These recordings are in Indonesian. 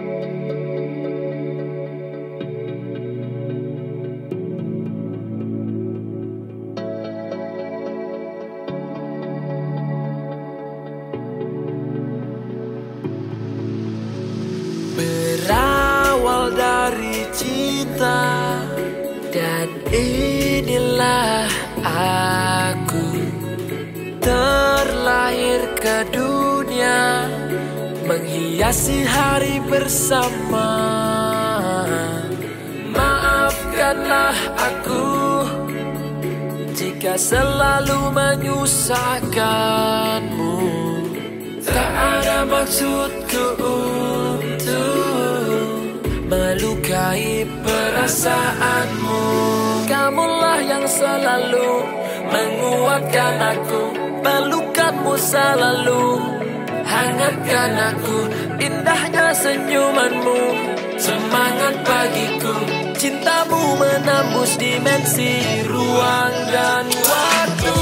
Berawal dari cinta, dan inilah aku terlahir ke dunia, menghiasi hari bersama. Maafkanlah aku jika selalu menyusahkanmu. Tak ada maksudku untuk melukai perasaanmu. Kamulah yang selalu menguatkan aku, pelukanmu selalu hangatkan aku. Indahnya senyumanmu, semangat bagiku. Cintamu menembus dimensi, ruang dan waktu.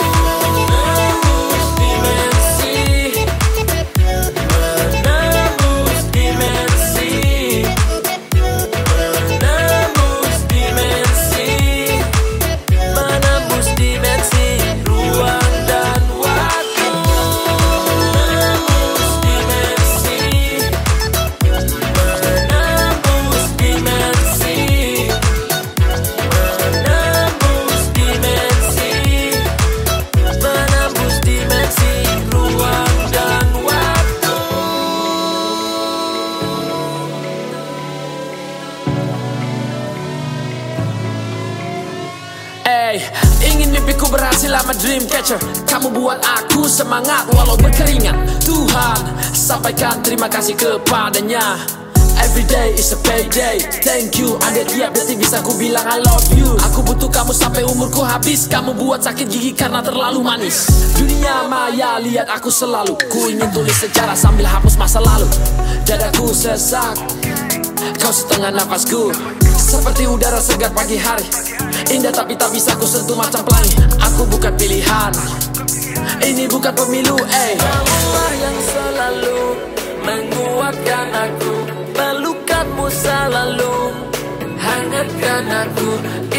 Ingin mimpiku berhasil, I'm a dream catcher. Kamu buat aku semangat walau berkeringat. Tuhan, sampaikan terima kasih kepadanya. Every day is a payday. Thank you, ada tiap detik bisa ku bilang I love you. Aku butuh kamu sampai umurku habis. Kamu buat sakit gigi karena terlalu manis. Dunia maya lihat aku selalu. Ku ingin tulis sejarah sambil hapus masa lalu. Dadaku sesak, kau setengah nafasku, seperti udara segar pagi hari. Indah tapi tak bisa ku sentuh macam pelangi. Aku bukan pilihan, ini bukan pemilu. Kamulah yang selalu menguatkan aku, pelukanmu selalu hangatkan aku.